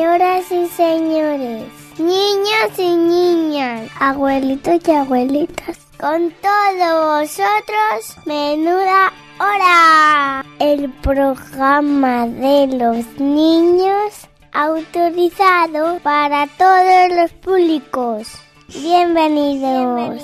Señoras y señores, niños y niñas, abuelitos y abuelitas, con todos vosotros, Menuda Hora, el programa de los niños autorizado para todos los públicos. Bienvenidos.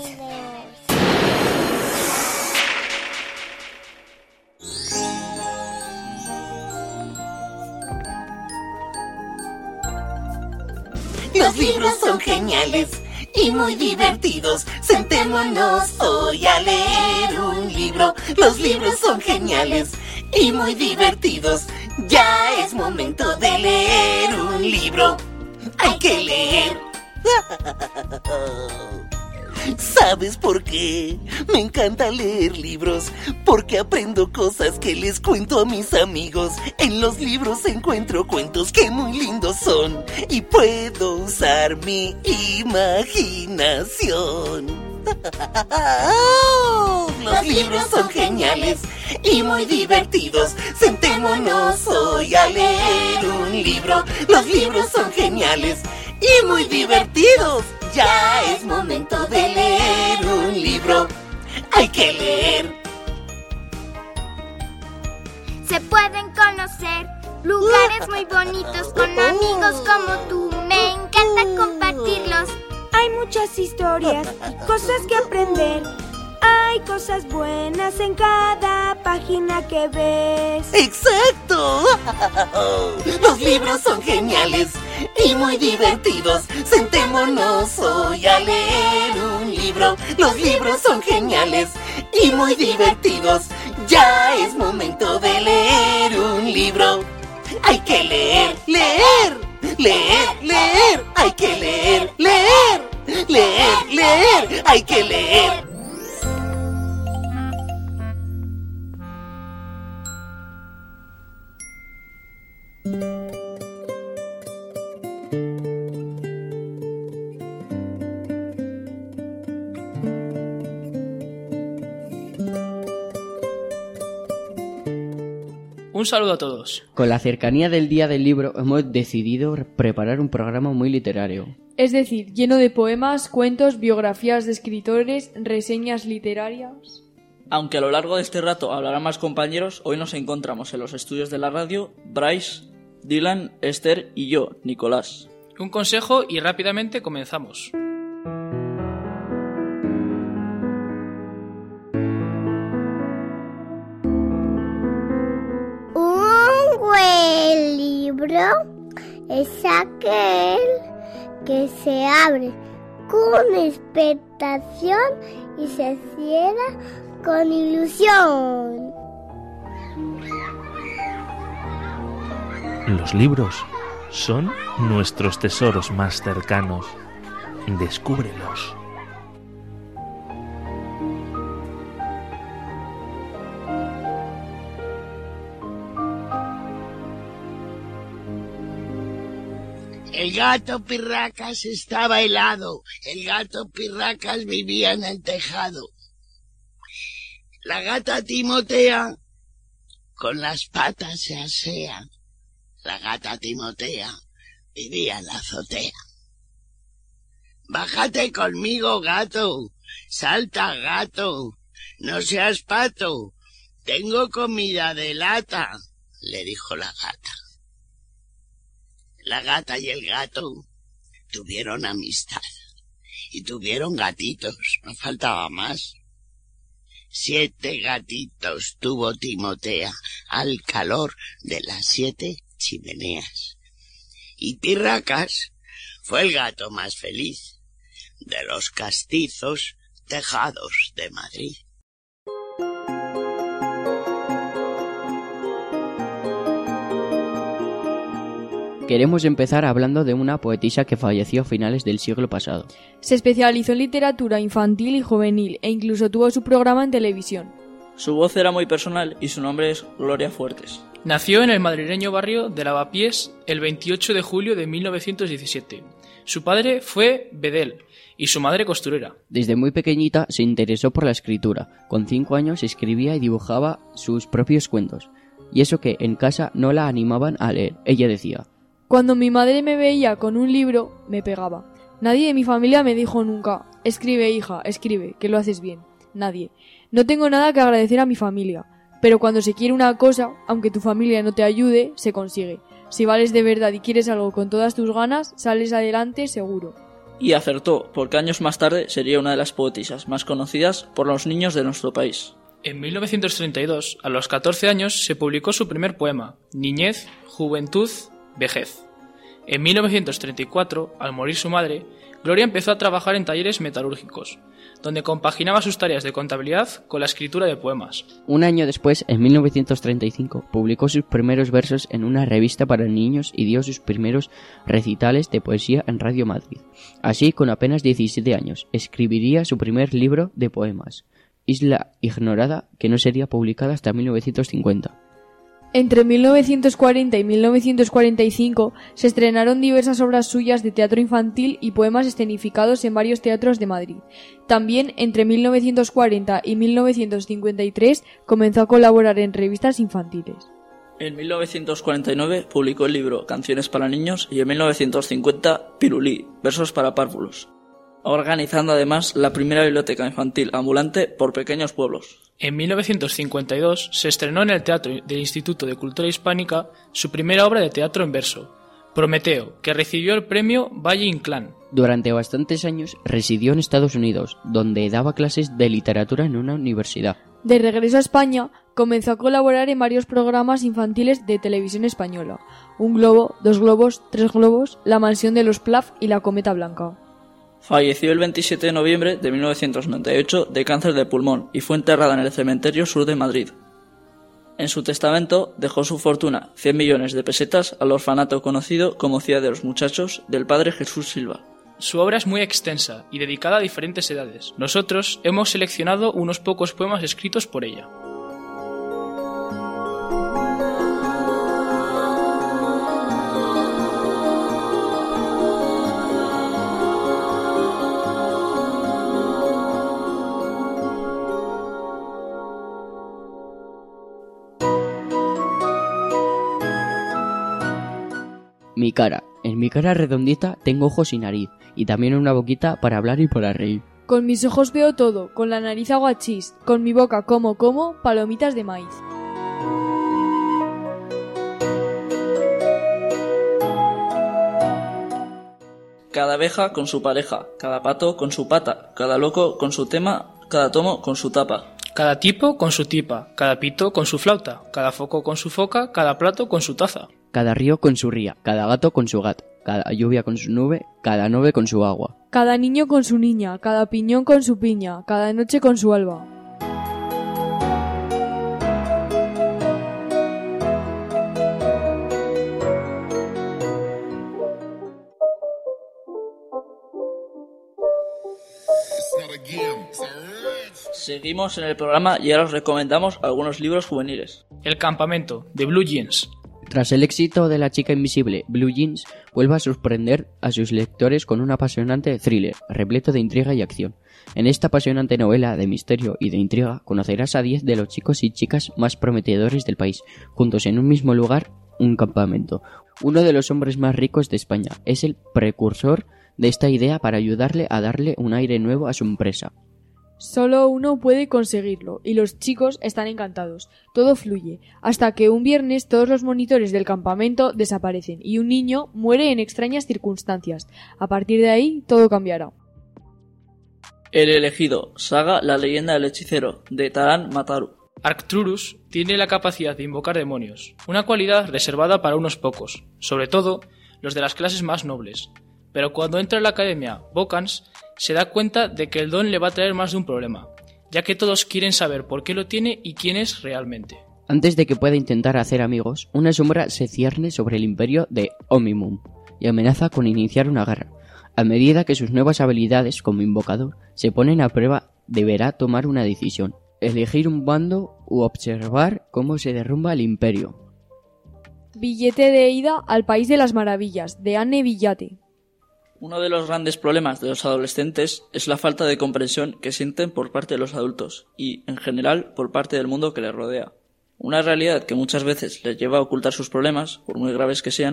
Los libros son geniales y muy divertidos. Sentémonos hoy a leer un libro. Los libros son geniales y muy divertidos. Ya es momento de leer un libro. Hay que leer. ¿Sabes por qué? Me encanta leer libros, porque aprendo cosas que les cuento a mis amigos. En los libros encuentro cuentos que muy lindos son y puedo usar mi imaginación. Los libros son geniales y muy divertidos. Sentémonos hoy a leer un libro. Los libros son geniales y muy divertidos. Ya es momento de leer un libro. Hay que leer. Se pueden conocer lugares muy bonitos con amigos como tú. Me encanta compartirlos. Hay muchas historias y cosas que aprender. Hay cosas buenas en cada página que ves. ¡Exacto! Los libros son geniales y muy divertidos. Sentémonos hoy a leer un libro. Los libros son geniales y muy divertidos. Ya es momento de leer un libro. Hay que leer, leer, leer, leer. Hay que leer, leer, leer, leer. Hay que leer. Un saludo a todos. Con la cercanía del Día del Libro hemos decidido preparar un programa muy literario. Es decir, lleno de poemas, cuentos, biografías de escritores, reseñas literarias. Aunque a lo largo de este rato hablarán más compañeros, hoy nos encontramos en los estudios de la radio Bryce, Dylan, Esther y yo, Nicolás. Un consejo y rápidamente comenzamos. Un buen libro es aquel que se abre con expectación y se cierra con ilusión. Los libros son nuestros tesoros más cercanos. Descúbrelos. El gato Pirracas estaba helado. El gato Pirracas vivía en el tejado. La gata Timotea con las patas se asea. La gata Timotea vivía en la azotea. Bájate conmigo, gato. Salta, gato. No seas pato. Tengo comida de lata, le dijo la gata. La gata y el gato tuvieron amistad y tuvieron gatitos, no faltaba más. 7 gatitos tuvo Timotea al calor de las 7 chimeneas. Y Pirracas fue el gato más feliz de los castizos tejados de Madrid. Queremos empezar hablando de una poetisa que falleció a finales del siglo pasado. Se especializó en literatura infantil y juvenil e incluso tuvo su programa en televisión. Su voz era muy personal y su nombre es Gloria Fuertes. Nació en el madrileño barrio de Lavapiés el 28 de julio de 1917. Su padre fue bedel y su madre costurera. Desde muy pequeñita se interesó por la escritura. Con 5 años escribía y dibujaba sus propios cuentos. Y eso que en casa no la animaban a leer. Ella decía: Cuando mi madre me veía con un libro, me pegaba. Nadie de mi familia me dijo nunca: escribe, hija, escribe, que lo haces bien. Nadie. No tengo nada que agradecer a mi familia, pero cuando se quiere una cosa, aunque tu familia no te ayude, se consigue. Si vales de verdad y quieres algo con todas tus ganas, sales adelante seguro. Y acertó, porque años más tarde sería una de las poetisas más conocidas por los niños de nuestro país. En 1932, a los 14 años, se publicó su primer poema, Niñez, Juventud, Vejez. En 1934, al morir su madre, Gloria empezó a trabajar en talleres metalúrgicos, donde compaginaba sus tareas de contabilidad con la escritura de poemas. Un año después, en 1935, publicó sus primeros versos en una revista para niños y dio sus primeros recitales de poesía en Radio Madrid. Así, con apenas 17 años, escribiría su primer libro de poemas, Isla Ignorada, que no sería publicada hasta 1950. Entre 1940 y 1945 se estrenaron diversas obras suyas de teatro infantil y poemas escenificados en varios teatros de Madrid. También entre 1940 y 1953 comenzó a colaborar en revistas infantiles. En 1949 publicó el libro Canciones para niños y en 1950 Pirulí, versos para párvulos, organizando además la primera biblioteca infantil ambulante por pequeños pueblos. En 1952 se estrenó en el Teatro del Instituto de Cultura Hispánica su primera obra de teatro en verso, Prometeo, que recibió el premio Valle Inclán. Durante bastantes años residió en Estados Unidos, donde daba clases de literatura en una universidad. De regreso a España, comenzó a colaborar en varios programas infantiles de televisión española: Un globo, dos globos, tres globos, La mansión de los Plath y La cometa blanca. Falleció el 27 de noviembre de 1998 de cáncer de pulmón y fue enterrada en el cementerio sur de Madrid. En su testamento dejó su fortuna, 100 millones de pesetas, al orfanato conocido como Ciudad de los Muchachos del padre Jesús Silva. Su obra es muy extensa y dedicada a diferentes edades. Nosotros hemos seleccionado unos pocos poemas escritos por ella. Mi cara. En mi cara redondita tengo ojos y nariz, y también una boquita para hablar y para reír. Con mis ojos veo todo, con la nariz hago achís, con mi boca como palomitas de maíz. Cada abeja con su pareja, cada pato con su pata, cada loco con su tema, cada tomo con su tapa. Cada tipo con su tipa, cada pito con su flauta, cada foco con su foca, cada plato con su taza. Cada río con su ría, cada gato con su gato, cada lluvia con su nube, cada nube con su agua. Cada niño con su niña, cada piñón con su piña, cada noche con su alba. Seguimos en el programa y ahora os recomendamos algunos libros juveniles. El campamento, de Blue Jeans. Tras el éxito de La chica invisible, Blue Jeans vuelve a sorprender a sus lectores con un apasionante thriller, repleto de intriga y acción. En esta apasionante novela de misterio y de intriga conocerás a 10 de los chicos y chicas más prometedores del país, juntos en un mismo lugar, un campamento. Uno de los hombres más ricos de España es el precursor de esta idea para ayudarle a darle un aire nuevo a su empresa. Solo uno puede conseguirlo, y los chicos están encantados. Todo fluye, hasta que un viernes todos los monitores del campamento desaparecen y un niño muere en extrañas circunstancias. A partir de ahí, todo cambiará. El elegido, saga La leyenda del hechicero, de Taran Mataru. Arcturus tiene la capacidad de invocar demonios, una cualidad reservada para unos pocos, sobre todo los de las clases más nobles. Pero cuando entra en la academia Bocans, se da cuenta de que el don le va a traer más de un problema, ya que todos quieren saber por qué lo tiene y quién es realmente. Antes de que pueda intentar hacer amigos, una sombra se cierne sobre el imperio de Omimum y amenaza con iniciar una guerra. A medida que sus nuevas habilidades como invocador se ponen a prueba, deberá tomar una decisión: elegir un bando u observar cómo se derrumba el imperio. Billete de ida al País de las Maravillas, de Anne Villate. Uno de los grandes problemas de los adolescentes es la falta de comprensión que sienten por parte de los adultos y, en general, por parte del mundo que les rodea. Una realidad que muchas veces les lleva a ocultar sus problemas, por muy graves que sean,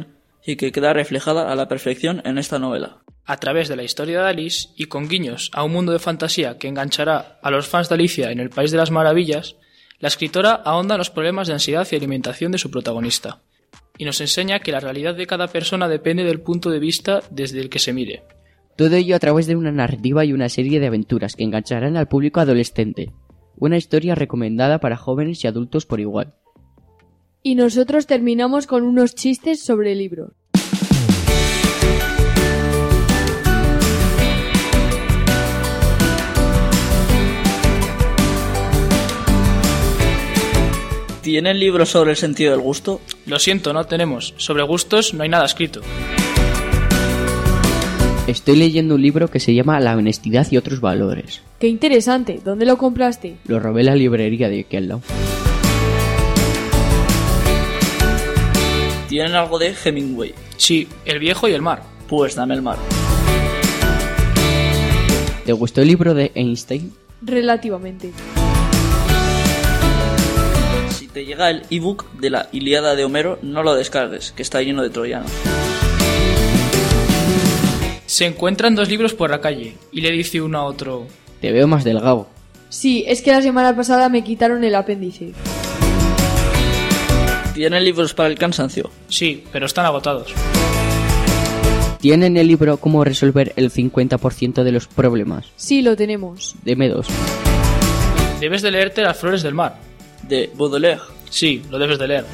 y que queda reflejada a la perfección en esta novela. A través de la historia de Alice y con guiños a un mundo de fantasía que enganchará a los fans de Alicia en el País de las Maravillas, la escritora ahonda en los problemas de ansiedad y alimentación de su protagonista, y nos enseña que la realidad de cada persona depende del punto de vista desde el que se mire. Todo ello a través de una narrativa y una serie de aventuras que engancharán al público adolescente. Una historia recomendada para jóvenes y adultos por igual. Y nosotros terminamos con unos chistes sobre el libro. ¿Tienen libros sobre el sentido del gusto? Lo siento, no tenemos. Sobre gustos no hay nada escrito. Estoy leyendo un libro que se llama La honestidad y otros valores. ¡Qué interesante! ¿Dónde lo compraste? Lo robé en la librería de aquí al lado. ¿Tienen algo de Hemingway? Sí, El viejo y el mar. Pues dame el mar. ¿Te gustó el libro de Einstein? Relativamente. Si te llega el ebook de la Ilíada de Homero, no lo descargues, que está lleno de troyanos. Se encuentran dos libros por la calle y le dice uno a otro: Te veo más delgado. Sí, es que la semana pasada me quitaron el apéndice. ¿Tienen libros para el cansancio? Sí, pero están agotados. ¿Tienen el libro Cómo resolver el 50% de los problemas? Sí, lo tenemos. Deme 2. Debes de leerte Las flores del mar. ¿De Baudelaire? Sí, lo debes de leer.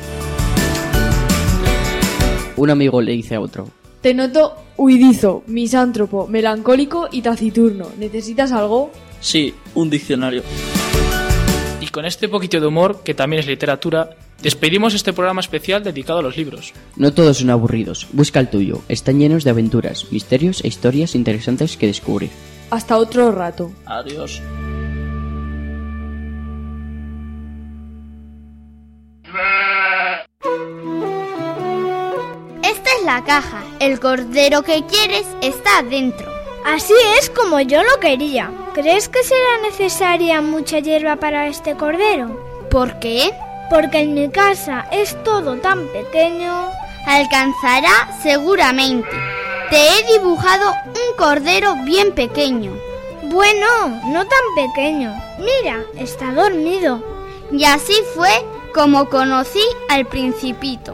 Un amigo le dice a otro: Te noto huidizo, misántropo, melancólico y taciturno. ¿Necesitas algo? Sí, un diccionario. Y con este poquito de humor, que también es literatura, despedimos este programa especial dedicado a los libros. No todos son aburridos, busca el tuyo. Están llenos de aventuras, misterios e historias interesantes que descubrir. Hasta otro rato. Adiós. Esta es la caja. El cordero que quieres está dentro. Así es como yo lo quería. ¿Crees que será necesaria mucha hierba para este cordero? ¿Por qué? Porque en mi casa es todo tan pequeño. Alcanzará seguramente. Te he dibujado un cordero bien pequeño. Bueno, no tan pequeño. Mira, está dormido. Y así fue como conocí al Principito.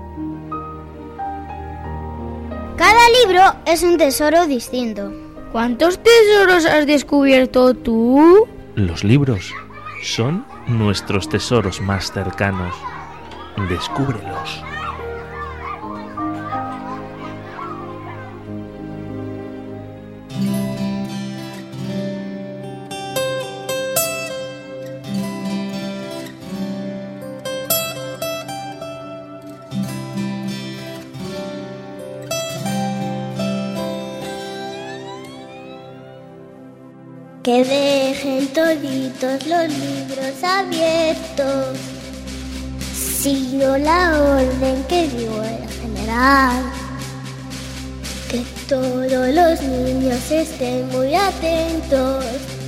Cada libro es un tesoro distinto. ¿Cuántos tesoros has descubierto tú? Los libros son nuestros tesoros más cercanos. Descúbrelos. Que dejen toditos los libros abiertos, siguió la orden que dio el general. Que todos los niños estén muy atentos,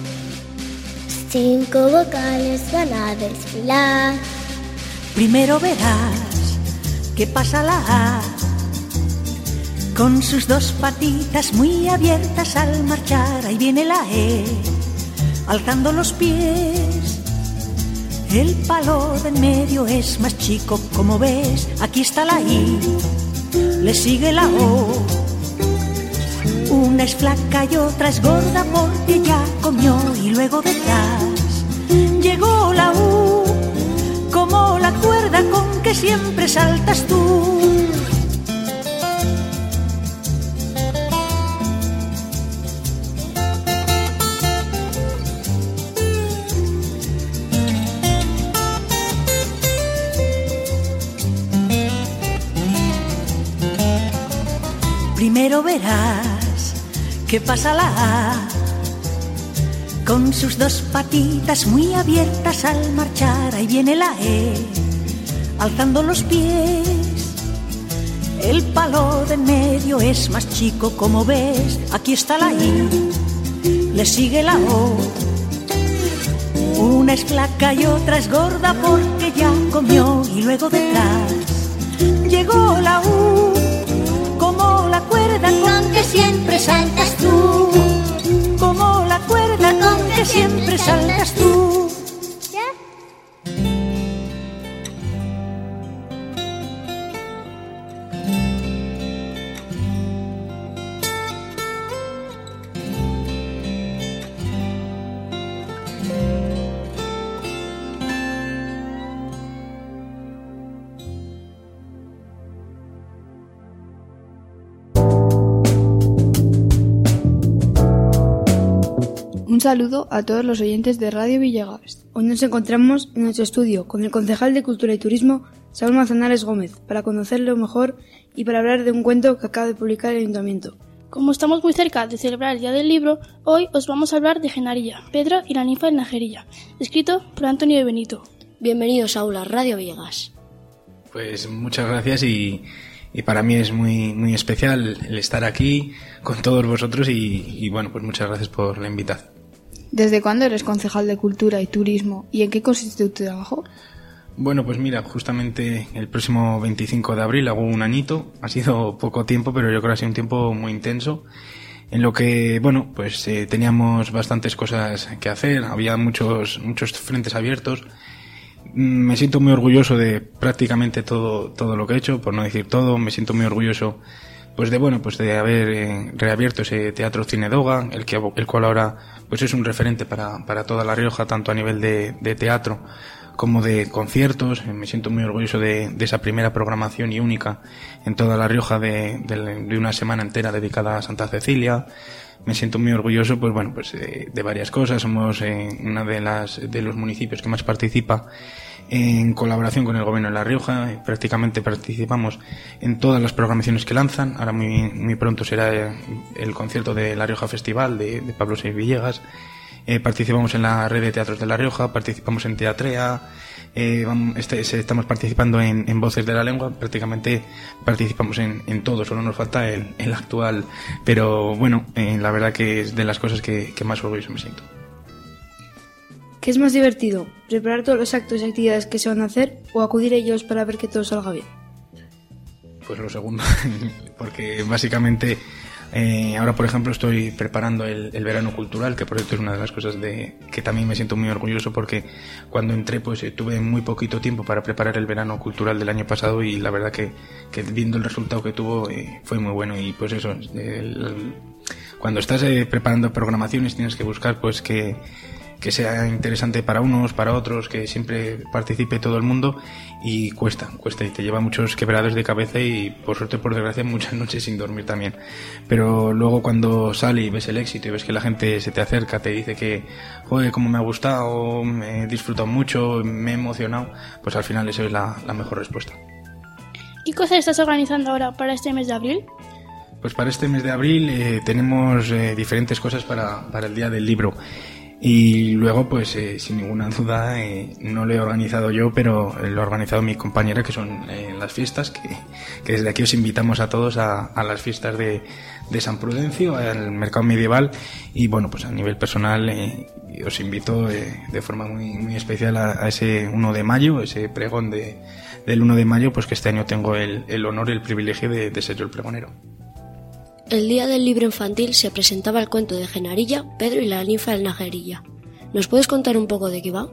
5 vocales van a desfilar. Primero verás que pasa la A, con sus 2 patitas muy abiertas al marchar. Ahí viene la E, alzando los pies. El palo de en medio es más chico, como ves. Aquí está la I, le sigue la O. Una es flaca y otra es gorda porque ya comió. Y luego detrás llegó la U, como la cuerda con que siempre saltas tú. Primero verás que pasa la A, con sus 2 patitas muy abiertas al marchar. Ahí viene la E, alzando los pies. El palo de en medio es más chico, como ves. Aquí está la I, le sigue la O. Una es flaca y otra es gorda porque ya comió. Y luego detrás llegó la U, la cuerda con que siempre saltas tú, como la cuerda con que siempre saltas tú. Un saludo a todos los oyentes de Radio Villegas. Hoy nos encontramos en nuestro estudio con el concejal de Cultura y Turismo, Saúl Manzanares Gómez, para conocerlo mejor y para hablar de un cuento que acaba de publicar el Ayuntamiento. Como estamos muy cerca de celebrar el Día del Libro, hoy os vamos a hablar de Genarilla, Pedro y la ninfa del Najerilla, escrito por Antonio de Benito. Bienvenido, Saúl, a Radio Villegas. Pues muchas gracias y para mí es muy especial el estar aquí con todos vosotros y bueno, pues muchas gracias por la invitación. ¿Desde cuándo eres concejal de Cultura y Turismo y en qué consiste tu trabajo? Bueno, pues mira, justamente el próximo 25 de abril hago un añito. Ha sido poco tiempo, pero yo creo que ha sido un tiempo muy intenso en lo que, bueno, pues teníamos bastantes cosas que hacer, había muchos frentes abiertos. Me siento muy orgulloso de prácticamente todo lo que he hecho, por no decir todo. Me siento muy orgulloso pues de haber reabierto ese Teatro Cinedoga, el cual ahora pues es un referente para toda La Rioja, tanto a nivel de teatro como de conciertos. Me siento muy orgulloso de esa primera programación y única en toda La Rioja de una semana entera dedicada a Santa Cecilia. Me siento muy orgulloso de varias cosas. Somos una de los municipios que más participa en colaboración con el Gobierno de La Rioja. Prácticamente participamos en todas las programaciones que lanzan. Ahora muy pronto será el concierto de La Rioja Festival de Pablo Seix Villegas. Participamos en la red de teatros de La Rioja, participamos en Teatrea, estamos participando en Voces de la Lengua. Prácticamente participamos en todo, solo nos falta el actual, pero bueno, la verdad que es de las cosas que más orgulloso me siento. ¿Qué es más divertido? ¿Preparar todos los actos y actividades que se van a hacer o acudir a ellos para ver que todo salga bien? Pues lo segundo, porque básicamente ahora, por ejemplo, estoy preparando el verano cultural, que por cierto es una de las cosas que también me siento muy orgulloso, porque cuando entré pues tuve muy poquito tiempo para preparar el verano cultural del año pasado y la verdad que viendo el resultado que tuvo fue muy bueno. Y pues eso, cuando estás preparando programaciones tienes que buscar pues que sea interesante para unos, para otros, que siempre participe todo el mundo, y cuesta y te lleva muchos quebraderos de cabeza y por suerte, por desgracia, muchas noches sin dormir también. Pero luego cuando sale y ves el éxito y ves que la gente se te acerca, te dice que joder, cómo me ha gustado, me he disfrutado mucho, me he emocionado, pues al final eso es la mejor respuesta. ¿Qué cosas estás organizando ahora para este mes de abril? Pues para este mes de abril tenemos diferentes cosas para el Día del Libro. Y luego, pues sin ninguna duda, no lo he organizado yo, pero lo ha organizado mi compañera, que son las fiestas, que desde aquí os invitamos a todos a las fiestas de San Prudencio, al mercado medieval. Y bueno, pues a nivel personal os invito de forma muy especial a ese 1 de mayo, ese pregón del 1 de mayo, pues que este año tengo el honor y el privilegio de ser yo el pregonero. El día del libro infantil se presentaba el cuento de Genarilla, Pedro y la ninfa del Najerilla. ¿Nos puedes contar un poco de qué va?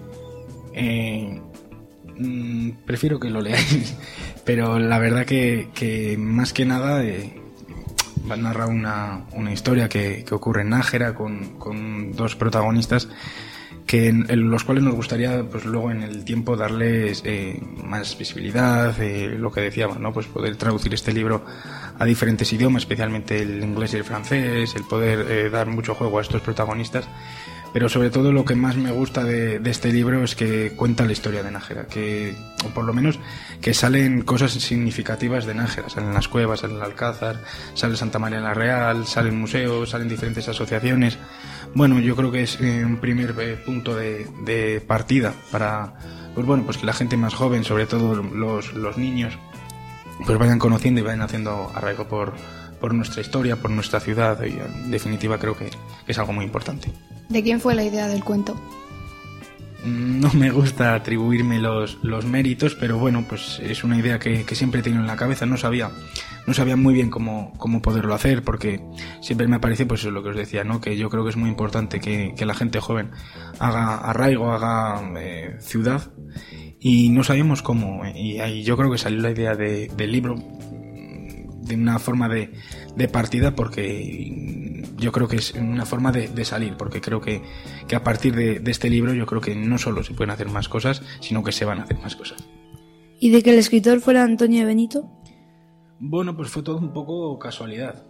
Prefiero que lo leáis, pero la verdad que más que nada va a narrar una historia que ocurre en Nájera con dos protagonistas en los cuales nos gustaría pues luego en el tiempo darles más visibilidad, lo que decíamos, ¿no? Pues poder traducir este libro a diferentes idiomas, especialmente el inglés y el francés, el poder dar mucho juego a estos protagonistas. Pero sobre todo lo que más me gusta de este libro es que cuenta la historia de Nájera, o por lo menos que salen cosas significativas de Nájera, salen las cuevas, sale el Alcázar, sale Santa María la Real, salen museos, salen diferentes asociaciones. Bueno, yo creo que es un primer punto de partida para pues que la gente más joven, sobre todo los niños, pues vayan conociendo y vayan haciendo arraigo por nuestra historia, por nuestra ciudad, y en definitiva creo que es algo muy importante. ¿De quién fue la idea del cuento? No me gusta atribuirme los méritos, pero bueno, pues es una idea que siempre he tenido en la cabeza. No sabía no sabía muy bien cómo poderlo hacer, porque siempre me parece, pues eso es lo que os decía, ¿no? Que yo creo que es muy importante que la gente joven haga arraigo, haga ciudad, y no sabíamos cómo, y ahí yo creo que salió la idea del libro de una forma de partida, porque yo creo que es una forma de salir, porque creo que a partir de este libro yo creo que no solo se pueden hacer más cosas, sino que se van a hacer más cosas. ¿Y de que el escritor fuera Antonio de Benito? Bueno, pues fue todo un poco casualidad.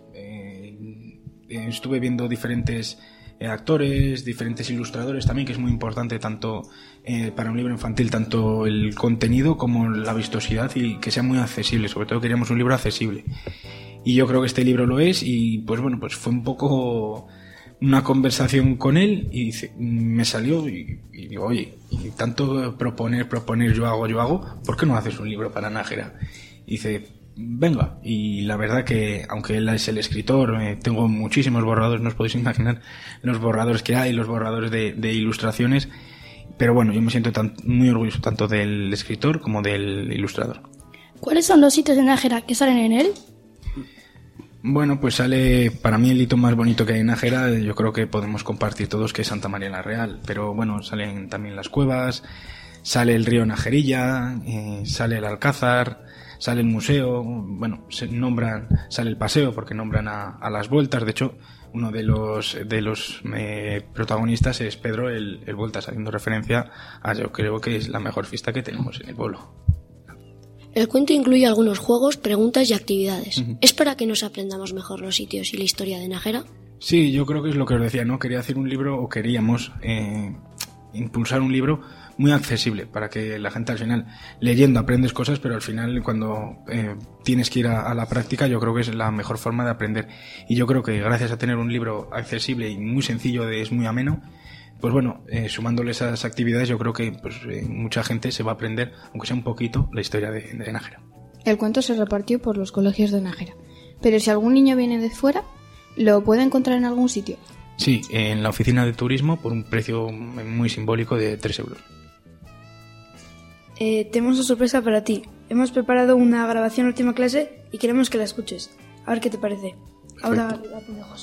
Estuve viendo diferentes actores, diferentes ilustradores también, que es muy importante tanto para un libro infantil, tanto el contenido como la vistosidad, y que sea muy accesible. Sobre todo queríamos un libro accesible. Y yo creo que este libro lo es, y pues bueno, pues fue un poco una conversación con él, y me salió y digo, oye, y tanto proponer, yo hago, ¿por qué no haces un libro para Nájera? Y dice, venga. Y la verdad que, aunque él es el escritor, tengo muchísimos borradores, no os podéis imaginar los borradores que hay, los borradores de ilustraciones, pero bueno, yo me siento muy orgulloso tanto del escritor como del ilustrador. ¿Cuáles son los sitios de Nájera que salen en él? Bueno, pues sale, para mí el hito más bonito que hay en Nájera, yo creo que podemos compartir todos, que es Santa María la Real, pero bueno, salen también las cuevas, sale el río Najerilla, sale el Alcázar, sale el museo, bueno, sale el paseo porque nombran a las vueltas. De hecho, uno de los protagonistas es Pedro el Vueltas, haciendo referencia a, yo creo que es la mejor fiesta que tenemos en el pueblo. El cuento incluye algunos juegos, preguntas y actividades. ¿Es para que nos aprendamos mejor los sitios y la historia de Nájera? Sí, yo creo que es lo que os decía, ¿no? Quería hacer un libro, o queríamos impulsar un libro muy accesible, para que la gente al final, leyendo, aprendes cosas, pero al final cuando tienes que ir a la práctica, yo creo que es la mejor forma de aprender. Y yo creo que gracias a tener un libro accesible y muy sencillo, es muy ameno, pues bueno, sumándole esas actividades, yo creo que pues mucha gente se va a aprender, aunque sea un poquito, la historia de Nájera. El cuento se repartió por los colegios de Nájera, pero si algún niño viene de fuera, ¿lo puede encontrar en algún sitio? Sí, en la oficina de turismo, por un precio muy simbólico de 3 euros. Tenemos una sorpresa para ti. Hemos preparado una grabación de última clase y queremos que la escuches. A ver qué te parece. Perfecto. Ahora la te dejo.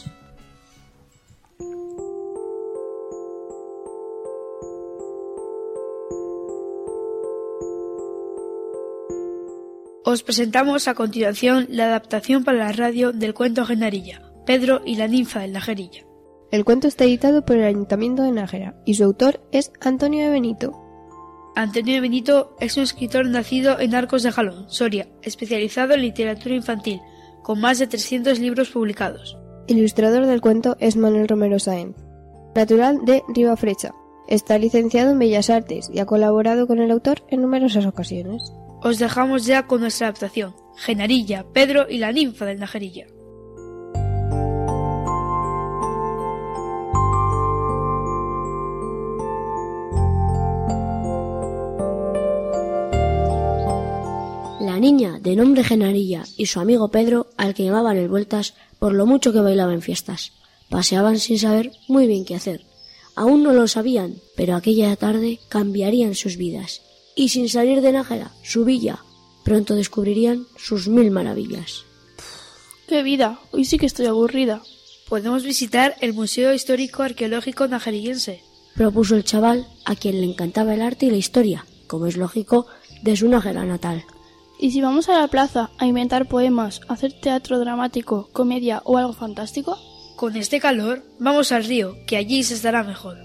Os presentamos a continuación la adaptación para la radio del cuento Genarilla, Pedro y la ninfa del Najerilla. El cuento está editado por el Ayuntamiento de Nájera y su autor es Antonio de Benito. Antonio de Benito es un escritor nacido en Arcos de Jalón, Soria, especializado en literatura infantil, con más de 300 libros publicados. El ilustrador del cuento es Manuel Romero Sáenz, natural de Ribafrecha. Está licenciado en Bellas Artes y ha colaborado con el autor en numerosas ocasiones. Os dejamos ya con nuestra adaptación, Genarilla, Pedro y la ninfa del Najerilla. La niña, de nombre Genarilla, y su amigo Pedro, al que llamaban el Vueltas, por lo mucho que bailaba en fiestas. Paseaban sin saber muy bien qué hacer. Aún no lo sabían, pero aquella tarde cambiarían sus vidas. Y sin salir de Nájera, su villa, pronto descubrirían sus 1000 maravillas. ¡Qué vida! Hoy sí que estoy aburrida. Podemos visitar el Museo Histórico Arqueológico Najerillense, propuso el chaval, a quien le encantaba el arte y la historia, como es lógico, de su Nájera natal. ¿Y si vamos a la plaza a inventar poemas, hacer teatro dramático, comedia o algo fantástico? Con este calor, vamos al río, que allí se estará mejor.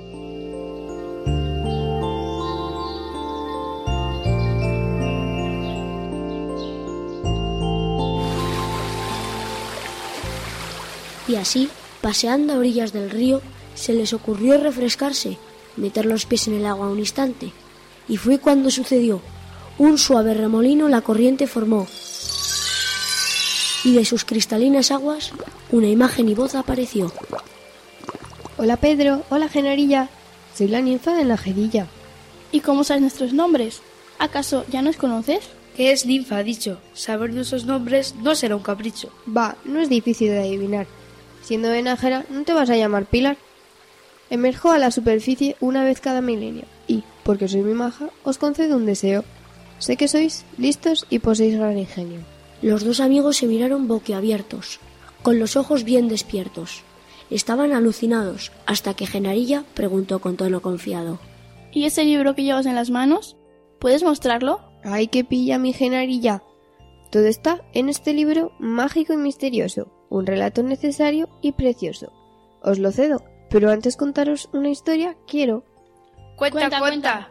Y así, paseando a orillas del río, se les ocurrió refrescarse, meter los pies en el agua un instante. Y fue cuando sucedió. Un suave remolino la corriente formó, y de sus cristalinas aguas una imagen y voz apareció. Hola Pedro, hola Genarilla, soy la ninfa de Najerilla. ¿Y cómo sabes nuestros nombres? ¿Acaso ya nos conoces? ¿Qué es ninfa, ha dicho? Saber nuestros nombres no será un capricho. Va, no es difícil de adivinar. Siendo de Nájera, ¿no te vas a llamar Pilar? Emerjo a la superficie una vez cada milenio y, porque soy muy maja, os concedo un deseo. Sé que sois listos y poseéis gran ingenio. Los dos amigos se miraron boquiabiertos, con los ojos bien despiertos. Estaban alucinados, hasta que Genarilla preguntó con tono confiado: ¿Y ese libro que llevas en las manos? ¿Puedes mostrarlo? ¡Ay, qué pilla, mi Genarilla! Todo está en este libro mágico y misterioso, un relato necesario y precioso. Os lo cedo, pero antes contaros una historia quiero. Cuenta.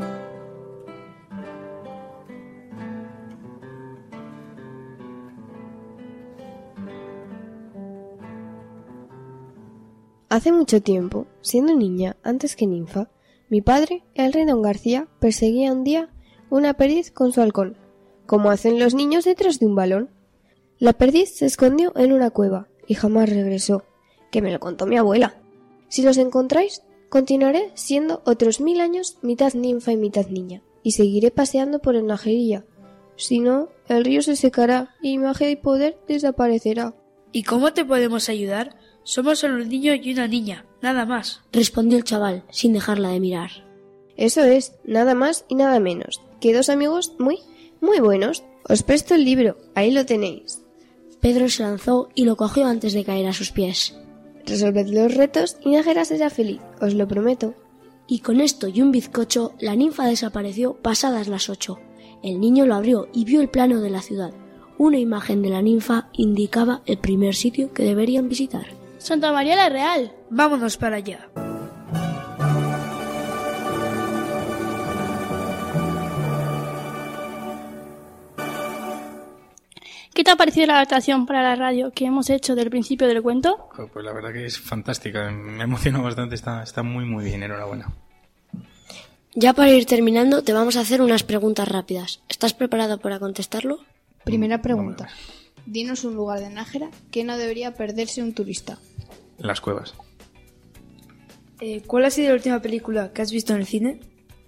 Hace mucho tiempo, siendo niña antes que ninfa, mi padre, el rey don García, perseguía un día una perdiz con su halcón, como hacen los niños detrás de un balón. La perdiz se escondió en una cueva y jamás regresó, que me lo contó mi abuela. Si los encontráis, continuaré siendo otros 1000 años mitad ninfa y mitad niña, y seguiré paseando por el Najerilla. Si no, el río se secará y mi magia y poder desaparecerá. ¿Y cómo te podemos ayudar? Somos solo un niño y una niña, nada más, respondió el chaval, sin dejarla de mirar. Eso es, nada más y nada menos, que dos amigos muy buenos. Os presto el libro, ahí lo tenéis. Pedro se lanzó y lo cogió antes de caer a sus pies. Resolved los retos y Nájera será feliz, os lo prometo. Y con esto y un bizcocho, la ninfa desapareció pasadas las 8. El niño lo abrió y vio el plano de la ciudad. Una imagen de la ninfa indicaba el primer sitio que deberían visitar. Santa María la Real. Vámonos para allá. ¿Qué te ha parecido la adaptación para la radio que hemos hecho del principio del cuento? Pues la verdad que es fantástica, me emocionó bastante, está muy bien, enhorabuena. Ya para ir terminando te vamos a hacer unas preguntas rápidas. ¿Estás preparado para contestarlo? Primera pregunta. Dinos un lugar de Nájera que no debería perderse un turista. Las cuevas. ¿Cuál ha sido la última película que has visto en el cine?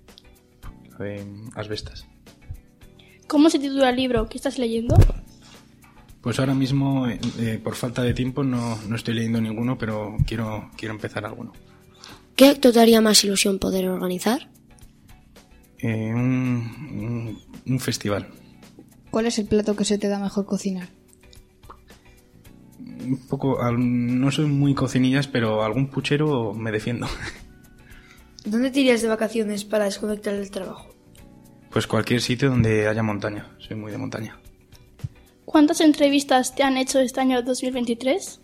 Asbestas. ¿Cómo se titula el libro que estás leyendo? Pues ahora mismo, por falta de tiempo, no estoy leyendo ninguno, pero quiero empezar alguno. ¿Qué acto te haría más ilusión poder organizar? Un festival. ¿Cuál es el plato que se te da mejor cocinar? Un poco, no soy muy cocinillas, pero algún puchero me defiendo. ¿Dónde te irías de vacaciones para desconectar del trabajo? Pues cualquier sitio donde haya montaña, soy muy de montaña. ¿Cuántas entrevistas te han hecho este año 2023?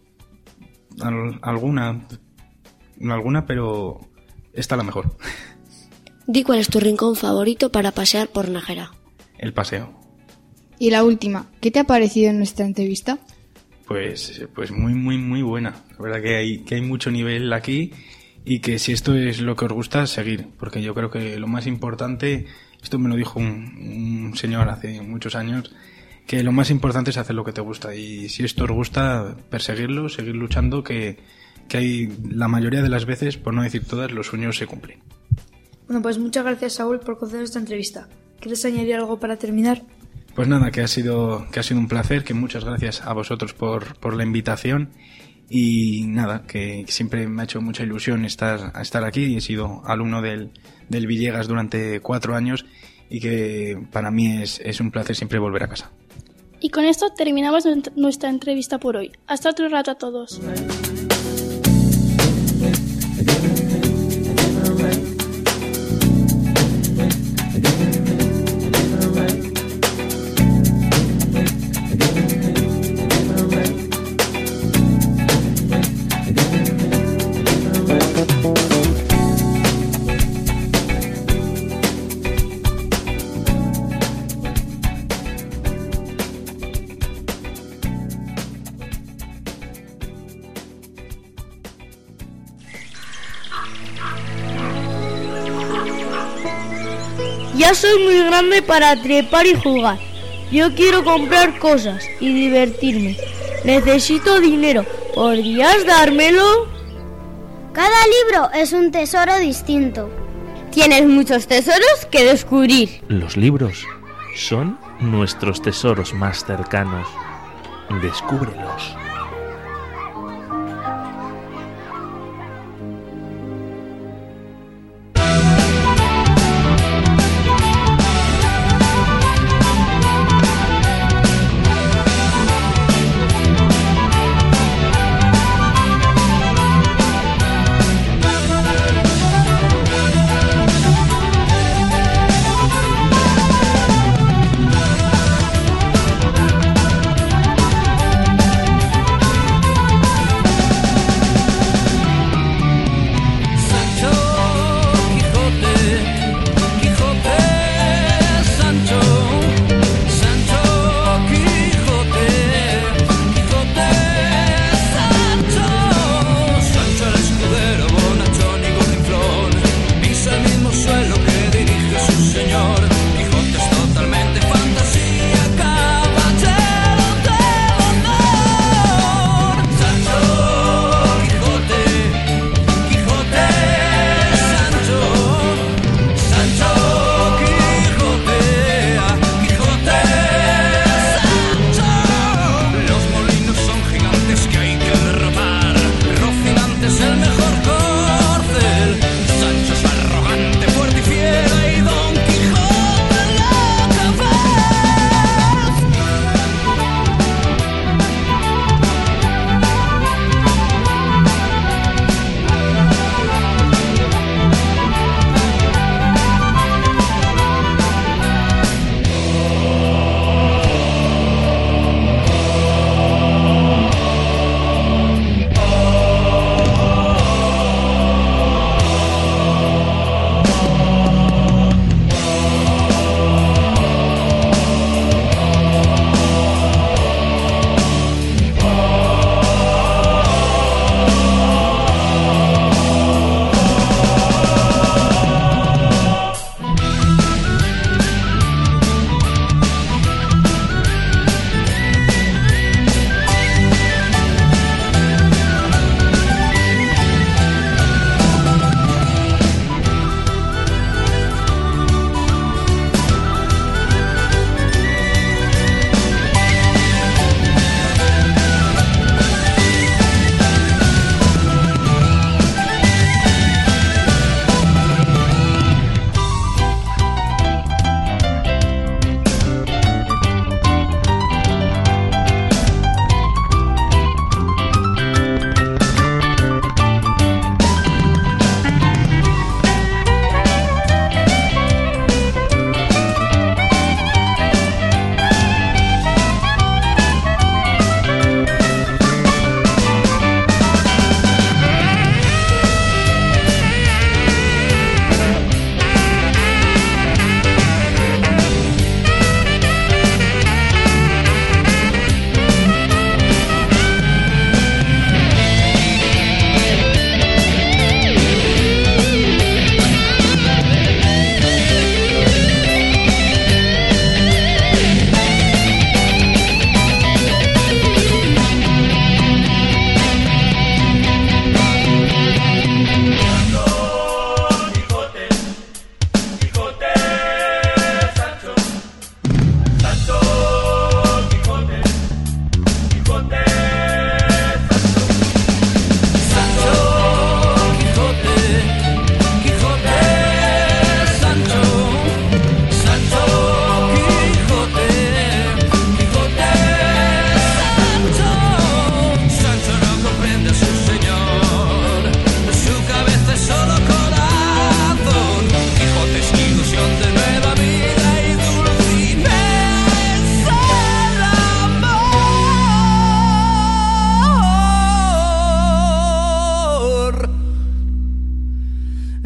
Alguna, pero esta la mejor. Di cuál es tu rincón favorito para pasear por Nájera. El paseo. Y la última, ¿qué te ha parecido en nuestra entrevista? Pues muy buena. La verdad que hay mucho nivel aquí y que si esto es lo que os gusta, seguir. Porque yo creo que lo más importante, esto me lo dijo un señor hace muchos años, que lo más importante es hacer lo que te gusta. Y si esto os gusta, perseguirlo, seguir luchando, que hay la mayoría de las veces, por no decir todas, los sueños se cumplen. Bueno, pues muchas gracias, Saúl, por conceder esta entrevista. ¿Quieres añadir algo para terminar? Pues nada, que ha sido un placer, que muchas gracias a vosotros por la invitación y nada, que siempre me ha hecho mucha ilusión estar aquí. He sido alumno del Villegas durante 4 años y que para mí es un placer siempre volver a casa. Y con esto terminamos nuestra entrevista por hoy. Hasta otro rato a todos. Ya soy muy grande para trepar y jugar. Yo quiero comprar cosas y divertirme. Necesito dinero. ¿Podrías dármelo? Cada libro es un tesoro distinto. Tienes muchos tesoros que descubrir. Los libros son nuestros tesoros más cercanos. Descúbrelos.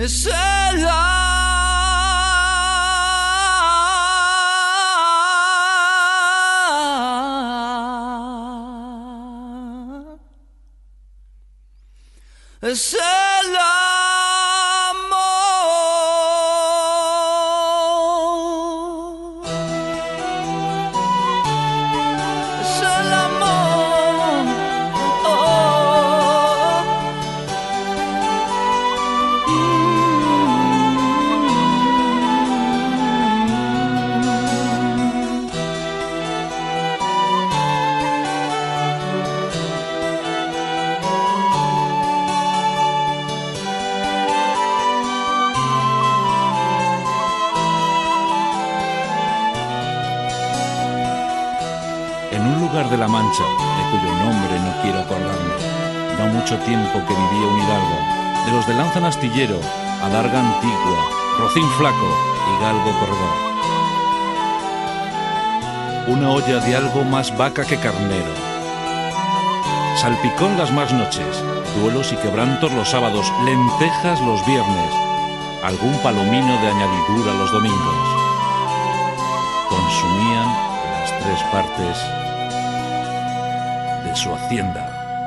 Es el amor, es el amor, oh. De la Mancha, de cuyo nombre no quiero acordarme. No mucho tiempo que vivía un hidalgo, de los de Lanza Astillero, Adarga Antigua, Rocín Flaco y Galgo Corredor. Una olla de algo más vaca que carnero. Salpicón las más noches, duelos y quebrantos los sábados, lentejas los viernes, algún palomino de añadidura los domingos. Consumían las 3 partes de su hacienda.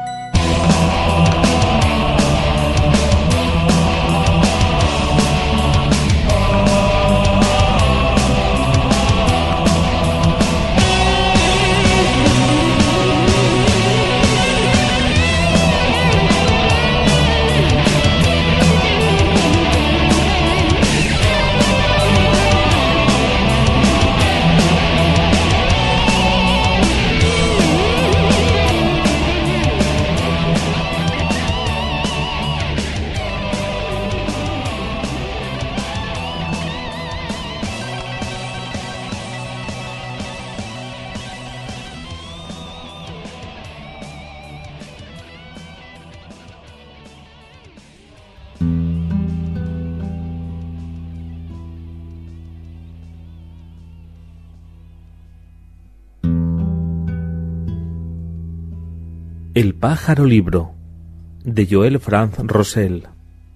El pájaro libro, de Joël Franz Rosel.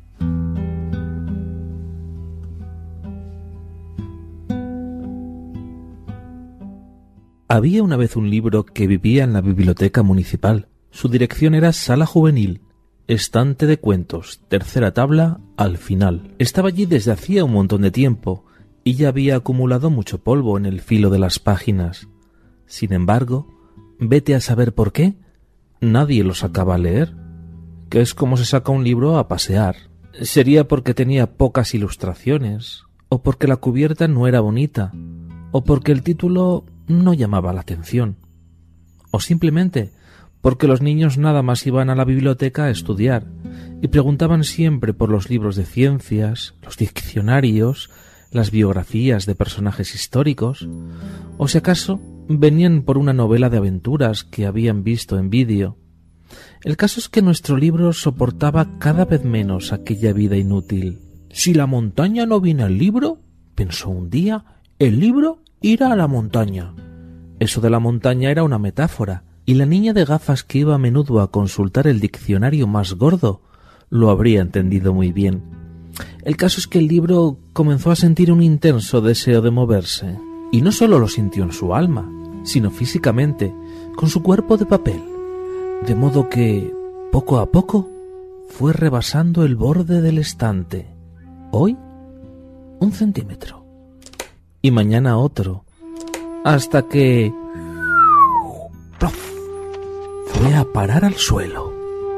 Había una vez un libro que vivía en la biblioteca municipal. Su dirección era Sala Juvenil, estante de cuentos, tercera tabla, al final. Estaba allí desde hacía un montón de tiempo y ya había acumulado mucho polvo en el filo de las páginas. Sin embargo, vete a saber por qué, nadie lo sacaba a leer, que es como se saca un libro a pasear. Sería porque tenía pocas ilustraciones, o porque la cubierta no era bonita, o porque el título no llamaba la atención, o simplemente porque los niños nada más iban a la biblioteca a estudiar y preguntaban siempre por los libros de ciencias, los diccionarios, las biografías de personajes históricos, o si acaso venían por una novela de aventuras que habían visto en vídeo. El caso es que nuestro libro soportaba cada vez menos aquella vida inútil. Si la montaña no viene al libro, pensó un día, el libro irá a la montaña. Eso de la montaña era una metáfora, y la niña de gafas que iba a menudo a consultar el diccionario más gordo lo habría entendido muy bien. El caso es que el libro comenzó a sentir un intenso deseo de moverse, y no solo lo sintió en su alma, sino físicamente, con su cuerpo de papel, de modo que, poco a poco, fue rebasando el borde del estante. Hoy, 1 centímetro, y mañana otro, hasta que ¡plof!, fue a parar al suelo.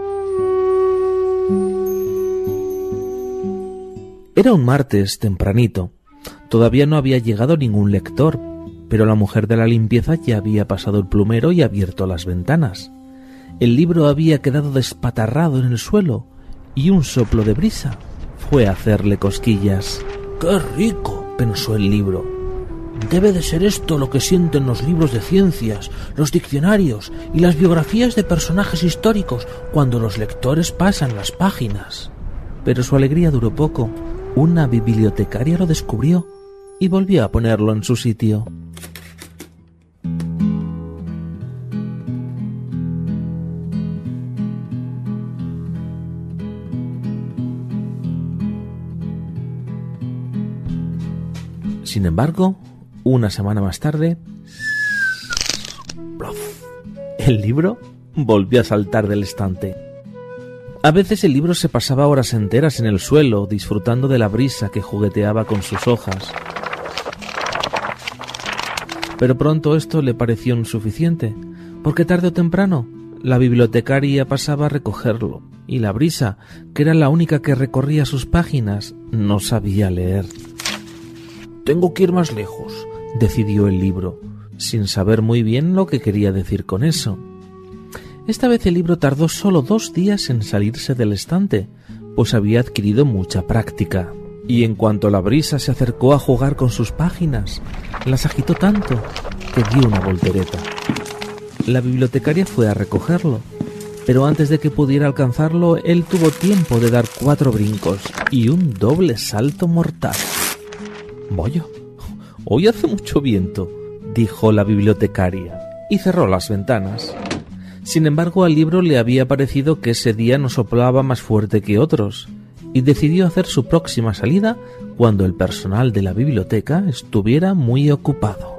Era un martes tempranito. Todavía no había llegado ningún lector, pero la mujer de la limpieza ya había pasado el plumero y abierto las ventanas. El libro había quedado despatarrado en el suelo y un soplo de brisa fue a hacerle cosquillas. ¡Qué rico!, pensó el libro. Debe de ser esto lo que sienten los libros de ciencias, los diccionarios y las biografías de personajes históricos cuando los lectores pasan las páginas. Pero su alegría duró poco. Una bibliotecaria lo descubrió y volvió a ponerlo en su sitio. Sin embargo, una semana más tarde, ¡plof!, el libro volvió a saltar del estante. A veces el libro se pasaba horas enteras en el suelo, disfrutando de la brisa que jugueteaba con sus hojas. Pero pronto esto le pareció insuficiente, porque tarde o temprano la bibliotecaria pasaba a recogerlo, y la brisa, que era la única que recorría sus páginas, no sabía leer. «Tengo que ir más lejos», decidió el libro, sin saber muy bien lo que quería decir con eso. Esta vez el libro tardó solo 2 días en salirse del estante, pues había adquirido mucha práctica. Y en cuanto la brisa se acercó a jugar con sus páginas, las agitó tanto que dio una voltereta. La bibliotecaria fue a recogerlo, pero antes de que pudiera alcanzarlo, él tuvo tiempo de dar 4 brincos y un doble salto mortal. «Vaya, hoy hace mucho viento», dijo la bibliotecaria, y cerró las ventanas. Sin embargo, al libro le había parecido que ese día no soplaba más fuerte que otros, y decidió hacer su próxima salida cuando el personal de la biblioteca estuviera muy ocupado.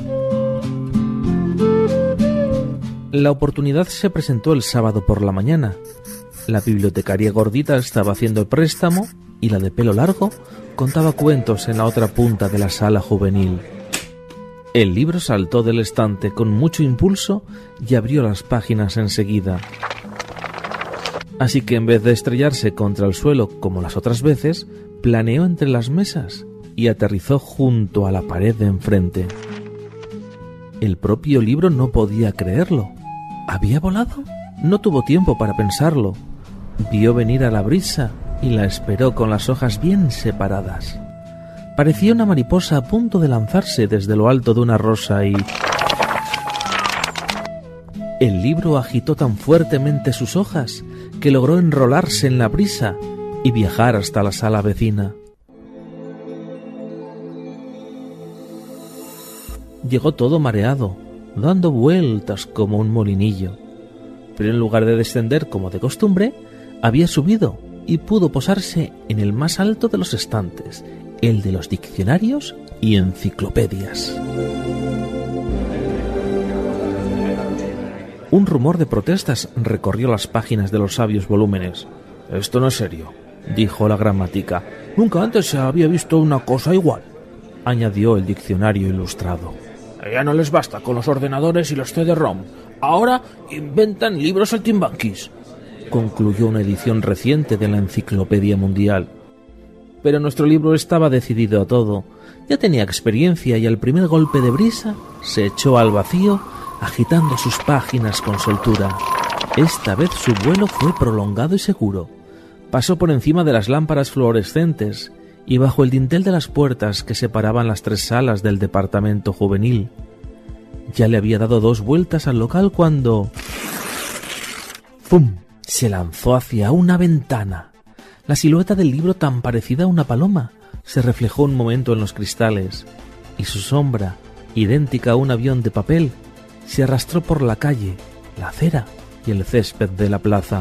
La oportunidad se presentó el sábado por la mañana. La bibliotecaria gordita estaba haciendo el préstamo y la de pelo largo contaba cuentos en la otra punta de la sala juvenil. El libro saltó del estante con mucho impulso y abrió las páginas enseguida. Así que en vez de estrellarse contra el suelo como las otras veces, planeó entre las mesas y aterrizó junto a la pared de enfrente. El propio libro no podía creerlo. ¿Había volado? No tuvo tiempo para pensarlo. Vio venir a la brisa y la esperó con las hojas bien separadas. Parecía una mariposa a punto de lanzarse desde lo alto de una rosa y... El libro agitó tan fuertemente sus hojas que logró enrolarse en la brisa y viajar hasta la sala vecina. Llegó todo mareado, dando vueltas como un molinillo, pero en lugar de descender como de costumbre, había subido y pudo posarse en el más alto de los estantes, el de los diccionarios y enciclopedias. Un rumor de protestas recorrió las páginas de los sabios volúmenes. «Esto no es serio», dijo la gramática. «Nunca antes se había visto una cosa igual», añadió el diccionario ilustrado. «Ya no les basta con los ordenadores y los CD-ROM. Ahora inventan libros saltimbanquis», concluyó una edición reciente de la Enciclopedia Mundial. Pero nuestro libro estaba decidido a todo. Ya tenía experiencia y al primer golpe de brisa se echó al vacío, agitando sus páginas con soltura. Esta vez su vuelo fue prolongado y seguro. Pasó por encima de las lámparas fluorescentes y bajo el dintel de las puertas que separaban las 3 salas del departamento juvenil. Ya le había dado 2 vueltas al local cuando... ¡pum!, se lanzó hacia una ventana. La silueta del libro, tan parecida a una paloma, se reflejó un momento en los cristales, y su sombra, idéntica a un avión de papel, se arrastró por la calle, la acera y el césped de la plaza.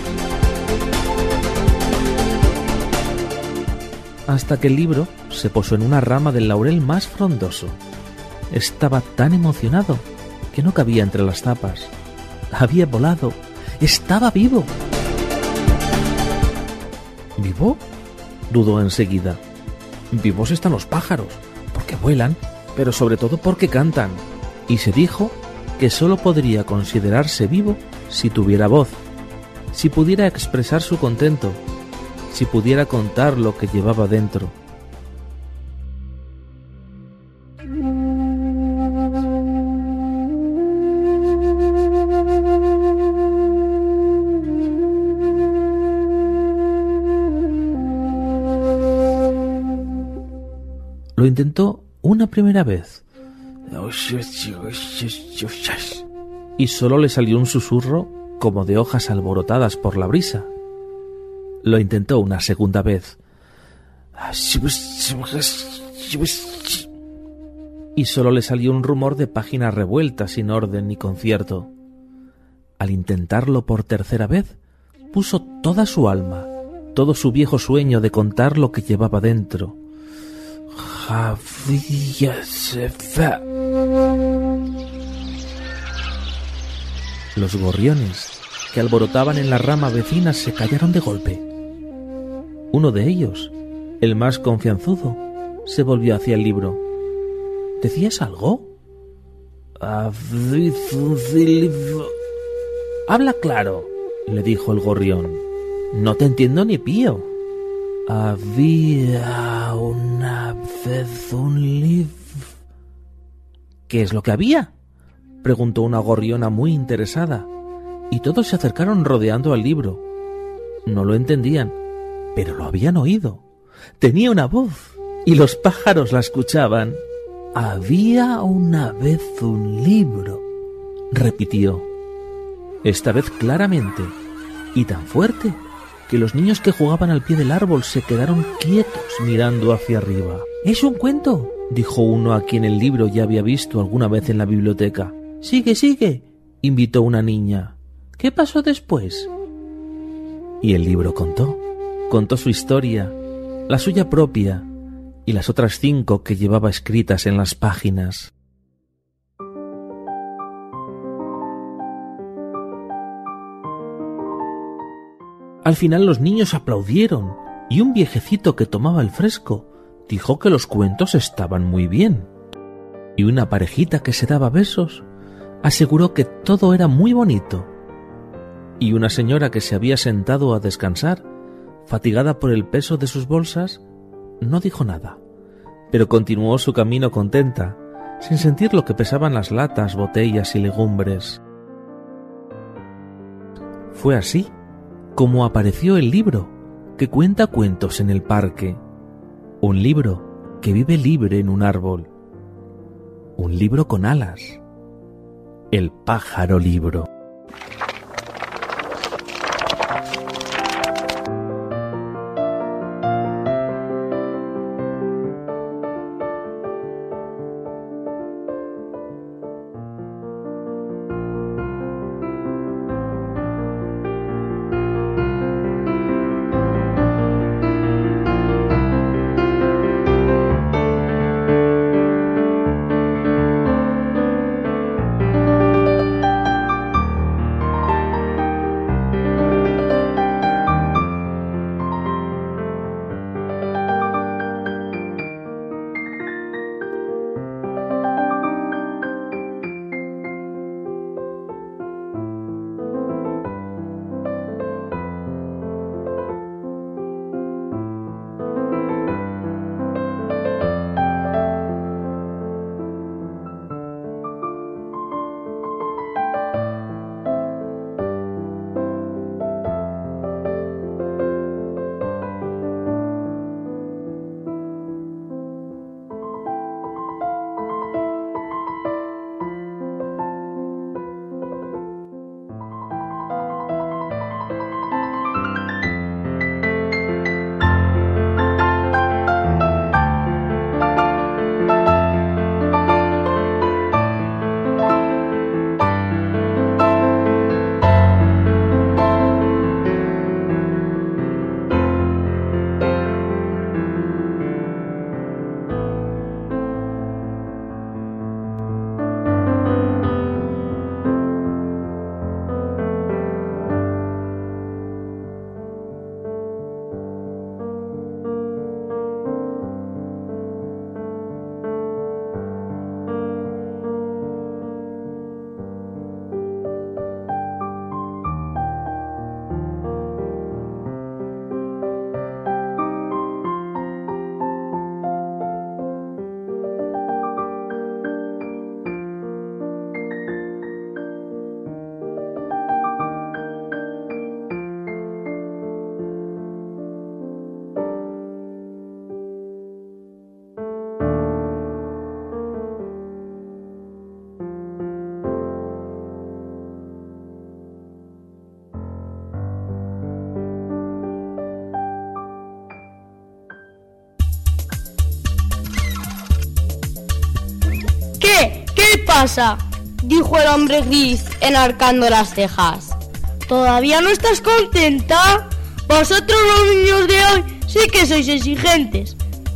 Hasta que el libro se posó en una rama del laurel más frondoso. Estaba tan emocionado que no cabía entre las tapas. Había volado. ¡Estaba vivo! ¿Vivo?, dudó enseguida. Vivos están los pájaros, porque vuelan, pero sobre todo porque cantan. Y se dijo que sólo podría considerarse vivo si tuviera voz, si pudiera expresar su contento, si pudiera contar lo que llevaba dentro. Lo intentó una primera vez y solo le salió un susurro como de hojas alborotadas por la brisa. Lo intentó una segunda vez y solo le salió un rumor de páginas revueltas sin orden ni concierto. Al intentarlo por tercera vez, puso toda su alma, todo su viejo sueño de contar lo que llevaba dentro. Los gorriones que alborotaban en la rama vecina se callaron de golpe. Uno de ellos, el más confianzudo, se volvió hacia el libro. ¿Decías algo? Habla claro, le dijo el gorrión. No te entiendo ni pío. Había una vez un libro. ¿Qué es lo que había?, preguntó una gorriona muy interesada, y todos se acercaron rodeando al libro. No lo entendían, pero lo habían oído. Tenía una voz, y los pájaros la escuchaban. Había una vez un libro, repitió, esta vez claramente, y tan fuerte que los niños que jugaban al pie del árbol se quedaron quietos mirando hacia arriba. «Es un cuento», dijo uno a quien el libro ya había visto alguna vez en la biblioteca. «Sigue, sigue», invitó una niña. «¿Qué pasó después?» Y el libro contó su historia, la suya propia y las otras 5 que llevaba escritas en las páginas. Al final los niños aplaudieron y un viejecito que tomaba el fresco dijo que los cuentos estaban muy bien. Y una parejita que se daba besos aseguró que todo era muy bonito. Y una señora que se había sentado a descansar, fatigada por el peso de sus bolsas, no dijo nada, pero continuó su camino contenta, sin sentir lo que pesaban las latas, botellas y legumbres. Fue así como apareció el libro que cuenta cuentos en el parque, un libro que vive libre en un árbol, un libro con alas, el pájaro libro. ¿Qué pasa?, dijo el hombre gris, enarcando las cejas. ¿Todavía no estás contenta? Vosotros los niños de hoy sí que sois exigentes.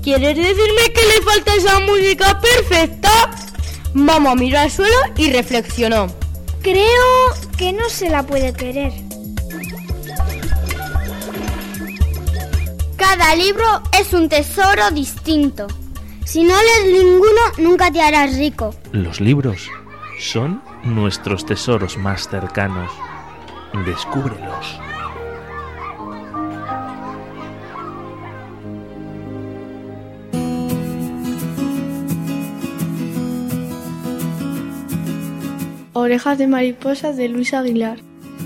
¿Quieres decirme que le falta esa música perfecta? Mamá miró al suelo y reflexionó. Creo que no se la puede querer. Cada libro es un tesoro distinto. Si no lees ninguno, nunca te harás rico. Los libros son nuestros tesoros más cercanos. Descúbrelos. Orejas de mariposa de Luis Aguilar.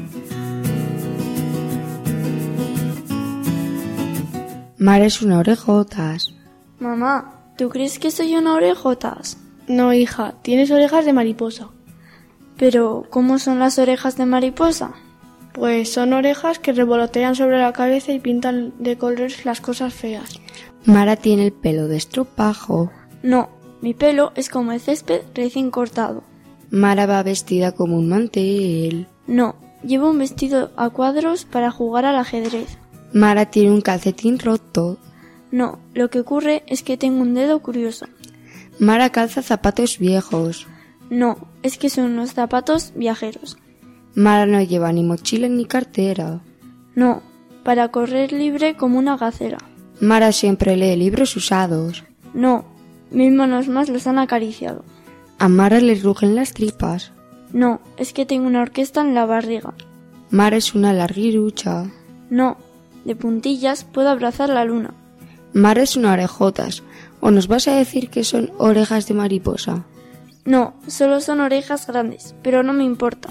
Mara es una orejotas. Mamá, ¿tú crees que soy una orejotas? No, hija, tienes orejas de mariposa. Pero, ¿cómo son las orejas de mariposa? Pues son orejas que revolotean sobre la cabeza y pintan de colores las cosas feas. Mara tiene el pelo de estropajo. No, mi pelo es como el césped recién cortado. Mara va vestida como un mantel. No, llevo un vestido a cuadros para jugar al ajedrez. Mara tiene un calcetín roto. No, lo que ocurre es que tengo un dedo curioso. Mara calza zapatos viejos. No, es que son unos zapatos viajeros. Mara no lleva ni mochila ni cartera. No, para correr libre como una gacela. Mara siempre lee libros usados. No, mis manos más los han acariciado. A Mara le rugen las tripas. No, es que tengo una orquesta en la barriga. Mara es una larguirucha. No, de puntillas puedo abrazar la luna. Mara es una orejotas. ¿O nos vas a decir que son orejas de mariposa? No, solo son orejas grandes, pero no me importa.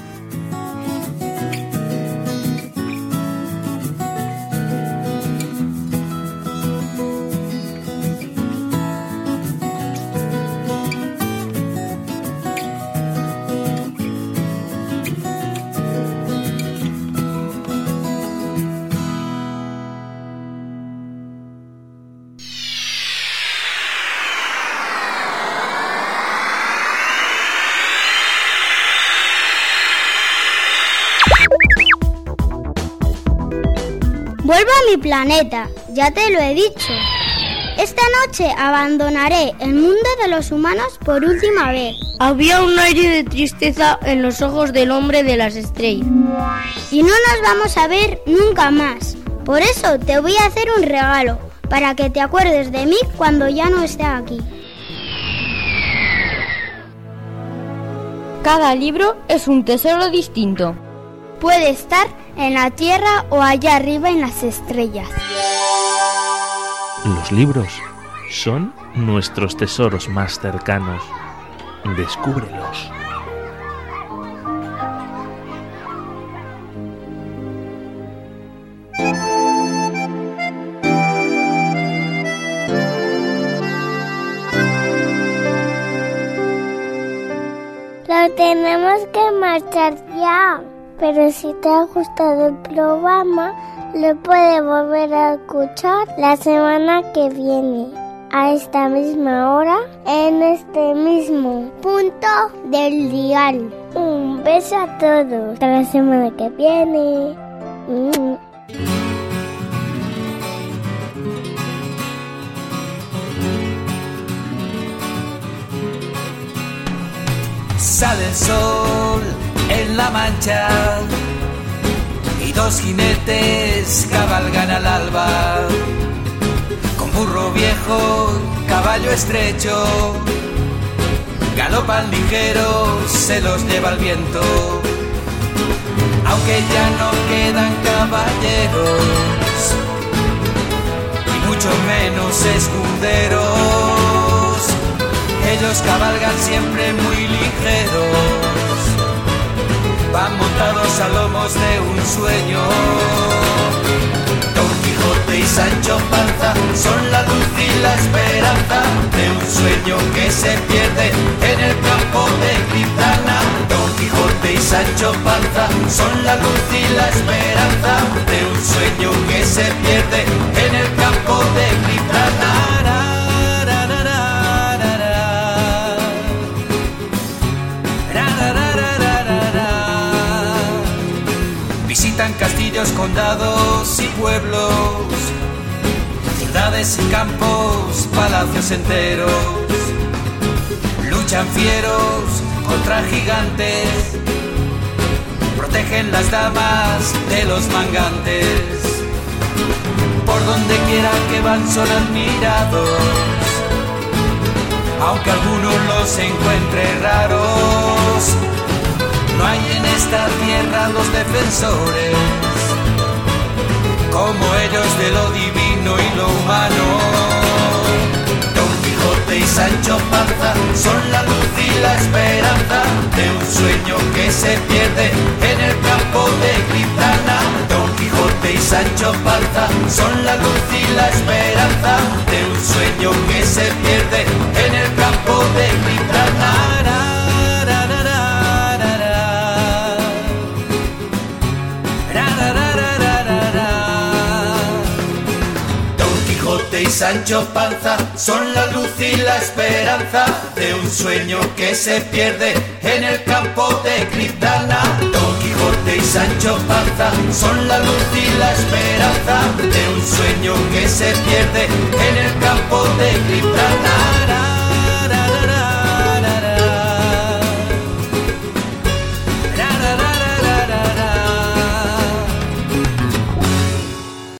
Vuelvo a mi planeta, ya te lo he dicho. Esta noche abandonaré el mundo de los humanos por última vez. Había un aire de tristeza en los ojos del hombre de las estrellas. Y no nos vamos a ver nunca más. Por eso te voy a hacer un regalo, para que te acuerdes de mí cuando ya no esté aquí. Cada libro es un tesoro distinto. Puede estar en la tierra o allá arriba en las estrellas. Los libros son nuestros tesoros más cercanos. Descúbrelos. Pero tenemos que marchar ya. Pero si te ha gustado el programa, lo puedes volver a escuchar la semana que viene, a esta misma hora, en este mismo punto del dial. Un beso a todos. Hasta la semana que viene. Sale el sol en la Mancha y dos jinetes cabalgan al alba, con burro viejo, caballo estrecho, galopan ligeros, se los lleva el viento, aunque ya no quedan caballeros, y mucho menos escuderos, ellos cabalgan siempre muy ligeros, van montados a lomos de un sueño. Don Quijote y Sancho Panza son la luz y la esperanza de un sueño que se pierde en el campo de Criptana. Don Quijote y Sancho Panza son la luz y la esperanza de un sueño que se pierde en el campo de Criptana. Visitan castillos, condados y pueblos, ciudades ciudades y campos, palacios enteros. Luchan fieros contra gigantes, protegen las damas de los mangantes. Por donde quiera que van son admirados, aunque algunos los encuentre raros. No hay en esta tierra los defensores como ellos de lo divino y lo humano. Don Quijote y Sancho Panza son la luz y la esperanza de un sueño que se pierde en el campo de Criptana. Don Quijote y Sancho Panza son la luz y la esperanza de un sueño que se pierde en el campo de Criptana. Y Sancho Panza son la luz y la esperanza de un sueño que se pierde en el campo de Criptana. Don Quijote y Sancho Panza son la luz y la esperanza de un sueño que se pierde en el campo de Criptana.